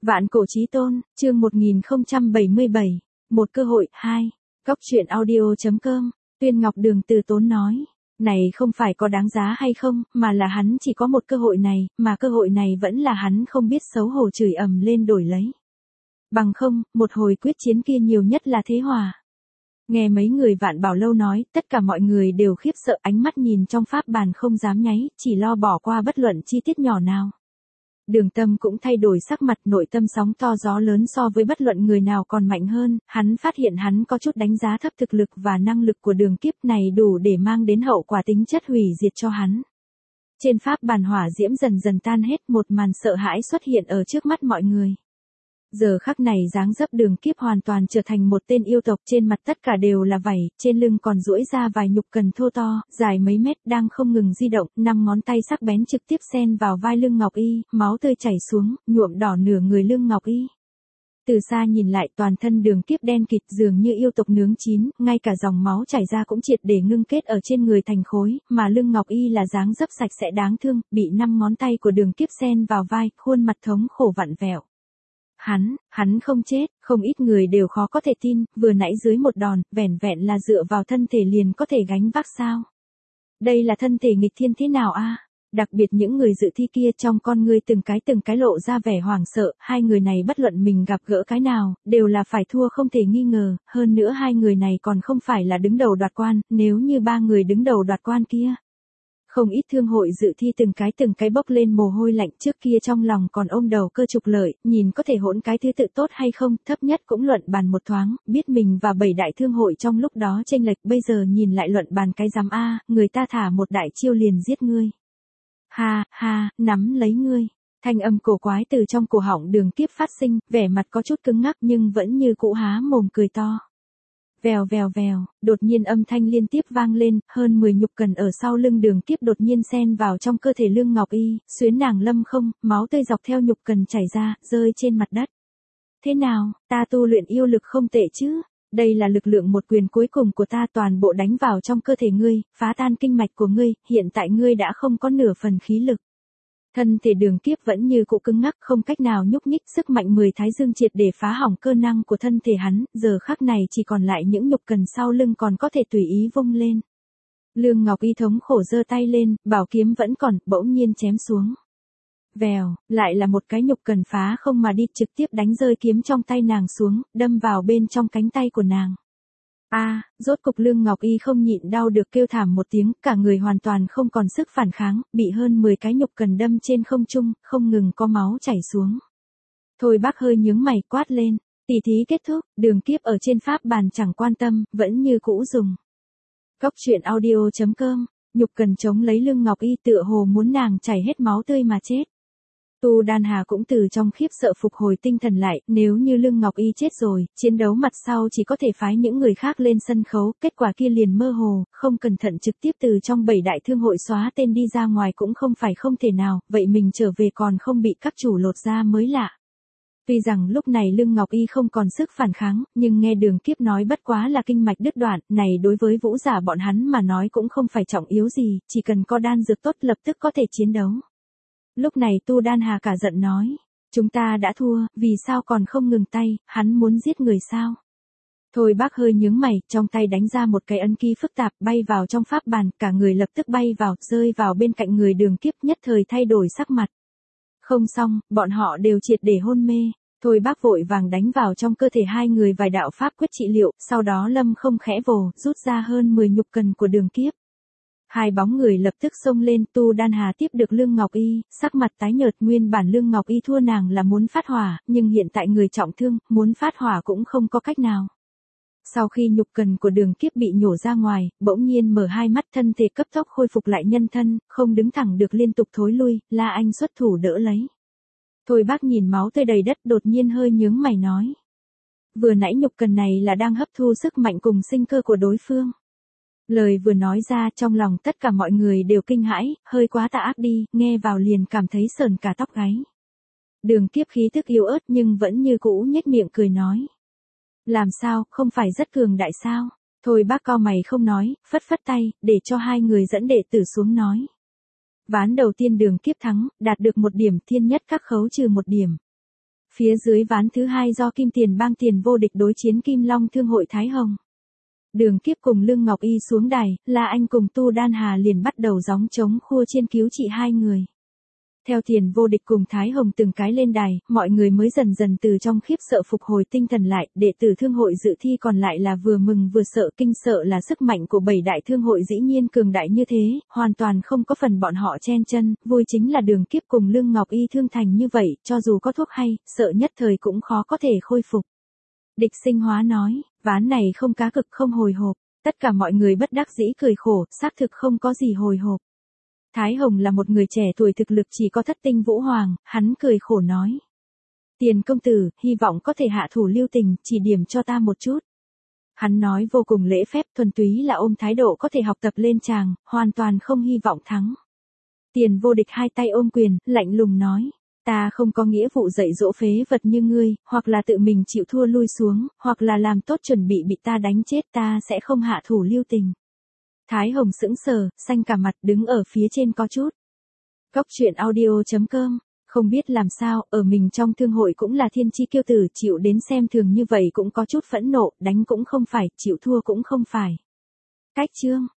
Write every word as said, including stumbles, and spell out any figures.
Vạn cổ chí tôn, chương một nghìn không trăm bảy mươi bảy, một cơ hội, hai. Góc truyện audio.com, Tuyên Ngọc Đường từ tốn nói, này không phải có đáng giá hay không, mà là hắn chỉ có một cơ hội này, mà cơ hội này vẫn là hắn không biết xấu hổ chửi ầm lên đổi lấy. Bằng không, một hồi quyết chiến kia nhiều nhất là thế hòa. Nghe mấy người Vạn Bảo Lâu nói, tất cả mọi người đều khiếp sợ, ánh mắt nhìn trong pháp bàn không dám nháy, chỉ lo bỏ qua bất luận chi tiết nhỏ nào. Đường Tâm cũng thay đổi sắc mặt, nội tâm sóng to gió lớn so với bất luận người nào còn mạnh hơn, hắn phát hiện hắn có chút đánh giá thấp thực lực và năng lực của Đường Kiếp này đủ để mang đến hậu quả tính chất hủy diệt cho hắn. Trên pháp bàn hỏa diễm dần dần tan hết, một màn sợ hãi xuất hiện ở trước mắt mọi người. Giờ khắc này dáng dấp Đường Kiếp hoàn toàn trở thành một tên yêu tộc, trên mặt tất cả đều là vảy, trên lưng còn duỗi ra vài nhục cần thô to, dài mấy mét đang không ngừng di động, năm ngón tay sắc bén trực tiếp xen vào vai lưng Ngọc Y, máu tươi chảy xuống, nhuộm đỏ nửa người lưng Ngọc Y. Từ xa nhìn lại toàn thân Đường Kiếp đen kịt dường như yêu tộc nướng chín, ngay cả dòng máu chảy ra cũng triệt để ngưng kết ở trên người thành khối, mà lưng Ngọc Y là dáng dấp sạch sẽ đáng thương, bị năm ngón tay của Đường Kiếp xen vào vai, khuôn mặt thống khổ vặn vẹo. Hắn, hắn không chết, không ít người đều khó có thể tin, vừa nãy dưới một đòn, vẻn vẹn là dựa vào thân thể liền có thể gánh vác sao. Đây là thân thể nghịch thiên thế nào a? Đặc biệt những người dự thi kia trong con ngươi từng cái từng cái lộ ra vẻ hoảng sợ, hai người này bất luận mình gặp gỡ cái nào, đều là phải thua không thể nghi ngờ, hơn nữa hai người này còn không phải là đứng đầu đoạt quan, nếu như ba người đứng đầu đoạt quan kia. Không ít thương hội dự thi từng cái từng cái bốc lên mồ hôi lạnh, trước kia trong lòng còn ôm đầu cơ trục lợi, nhìn có thể hỗn cái thứ tự tốt hay không, thấp nhất cũng luận bàn một thoáng, biết mình và bảy đại thương hội trong lúc đó chênh lệch, bây giờ nhìn lại luận bàn cái giám a, người ta thả một đại chiêu liền giết ngươi. Ha, ha, nắm lấy ngươi. Thanh âm cổ quái từ trong cổ họng Đường Kiếp phát sinh, vẻ mặt có chút cứng ngắc nhưng vẫn như cũ há mồm cười to. Vèo vèo vèo, đột nhiên âm thanh liên tiếp vang lên, hơn mười nhục cần ở sau lưng Đường Kiếp đột nhiên xen vào trong cơ thể lưng Ngọc Y, xuyến nàng lâm không, máu tươi dọc theo nhục cần chảy ra, rơi trên mặt đất. Thế nào, ta tu luyện yêu lực không tệ chứ? Đây là lực lượng một quyền cuối cùng của ta, toàn bộ đánh vào trong cơ thể ngươi, phá tan kinh mạch của ngươi, hiện tại ngươi đã không có nửa phần khí lực. Thân thể Đường Kiếp vẫn như cũ cứng ngắc, không cách nào nhúc nhích, sức mạnh mười thái dương triệt để phá hỏng cơ năng của thân thể hắn, giờ khắc này chỉ còn lại những nhục cần sau lưng còn có thể tùy ý vung lên. Lương Ngọc Y thống khổ giơ tay lên, bảo kiếm vẫn còn, bỗng nhiên chém xuống. Vèo, lại là một cái nhục cần phá không mà đi, trực tiếp đánh rơi kiếm trong tay nàng xuống, đâm vào bên trong cánh tay của nàng. A, à, rốt cục lưng Ngọc Y không nhịn đau được kêu thảm một tiếng, cả người hoàn toàn không còn sức phản kháng, bị hơn mười cái nhục cần đâm trên không trung, không ngừng có máu chảy xuống. Thôi Bác hơi nhướng mày quát lên, tỷ thí kết thúc, Đường Kiếp ở trên pháp bàn chẳng quan tâm, vẫn như cũ dùng. Góc truyện audio.com, nhục cần chống lấy lưng Ngọc Y tựa hồ muốn nàng chảy hết máu tươi mà chết. Tu Đan Hà cũng từ trong khiếp sợ phục hồi tinh thần lại, nếu như lưng Ngọc Y chết rồi, chiến đấu mặt sau chỉ có thể phái những người khác lên sân khấu, kết quả kia liền mơ hồ, không cẩn thận trực tiếp từ trong bảy đại thương hội xóa tên đi ra ngoài cũng không phải không thể nào, vậy mình trở về còn không bị các chủ lột ra mới lạ. Tuy rằng lúc này lưng Ngọc Y không còn sức phản kháng, nhưng nghe Đường Kiếp nói bất quá là kinh mạch đứt đoạn, này đối với vũ giả bọn hắn mà nói cũng không phải trọng yếu gì, chỉ cần có đan dược tốt lập tức có thể chiến đấu. Lúc này Tu Đan Hà cả giận nói, chúng ta đã thua, vì sao còn không ngừng tay, hắn muốn giết người sao? Thôi Bác hơi nhướng mày, trong tay đánh ra một cái ấn ký phức tạp, bay vào trong pháp bàn, cả người lập tức bay vào, rơi vào bên cạnh người Đường Kiếp, nhất thời thay đổi sắc mặt. Không xong, bọn họ đều triệt để hôn mê. Thôi Bác vội vàng đánh vào trong cơ thể hai người vài đạo pháp quyết trị liệu, sau đó lâm không khẽ vồ, rút ra hơn mười nhục cần của Đường Kiếp. Hai bóng người lập tức xông lên, Tu Đan Hà tiếp được lưng Ngọc Y, sắc mặt tái nhợt, nguyên bản lưng Ngọc Y thua nàng là muốn phát hỏa, nhưng hiện tại người trọng thương, muốn phát hỏa cũng không có cách nào. Sau khi nhục cần của Đường Kiếp bị nhổ ra ngoài, bỗng nhiên mở hai mắt, thân thể cấp tốc khôi phục lại nhân thân, không đứng thẳng được liên tục thối lui, La Anh xuất thủ đỡ lấy. Thôi Bác nhìn máu tươi đầy đất đột nhiên hơi nhướng mày nói. Vừa nãy nhục cần này là đang hấp thu sức mạnh cùng sinh cơ của đối phương. Lời vừa nói ra trong lòng tất cả mọi người đều kinh hãi, hơi quá tà ác đi, nghe vào liền cảm thấy sờn cả tóc gáy. Đường Kiếp khí tức yếu ớt nhưng vẫn như cũ nhếch miệng cười nói. Làm sao, không phải rất cường đại sao? Thôi Bác cau mày không nói, phất phất tay, để cho hai người dẫn đệ tử xuống nói. Ván đầu tiên Đường Kiếp thắng, đạt được một điểm, thiên nhất các khấu trừ một điểm. Phía dưới ván thứ hai do Kim Tiền Bang Tiền Vô Địch đối chiến Kim Long Thương hội Thái Hồng. Đường Kiếp cùng Lương Ngọc Y xuống đài, La Anh cùng Tu Đan Hà liền bắt đầu gióng trống khua chiên cứu trị hai người. Theo Tiền Vô Địch cùng Thái Hồng từng cái lên đài, mọi người mới dần dần từ trong khiếp sợ phục hồi tinh thần lại, đệ tử thương hội dự thi còn lại là vừa mừng vừa sợ, kinh sợ là sức mạnh của bảy đại thương hội dĩ nhiên cường đại như thế, hoàn toàn không có phần bọn họ chen chân, vui chính là Đường Kiếp cùng Lương Ngọc Y thương thành như vậy, cho dù có thuốc hay, sợ nhất thời cũng khó có thể khôi phục. Địch Sinh Hóa nói, ván này không cá cực không hồi hộp, tất cả mọi người bất đắc dĩ cười khổ, xác thực không có gì hồi hộp. Thái Hồng là một người trẻ tuổi thực lực chỉ có thất tinh vũ hoàng, hắn cười khổ nói. Tiền công tử, hy vọng có thể hạ thủ lưu tình, chỉ điểm cho ta một chút. Hắn nói vô cùng lễ phép, thuần túy là ôm thái độ có thể học tập lên tràng, hoàn toàn không hy vọng thắng. Tiền Vô Địch hai tay ôm quyền, lạnh lùng nói. Ta không có nghĩa vụ dạy dỗ phế vật như ngươi, hoặc là tự mình chịu thua lui xuống, hoặc là làm tốt chuẩn bị bị ta đánh chết, ta sẽ không hạ thủ lưu tình. Thái Hồng sững sờ, xanh cả mặt, đứng ở phía trên có chút. Góc truyện audio chấm com, không biết làm sao, ở mình trong thương hội cũng là thiên chi kiêu tử, chịu đến xem thường như vậy cũng có chút phẫn nộ, đánh cũng không phải, chịu thua cũng không phải. Cách chương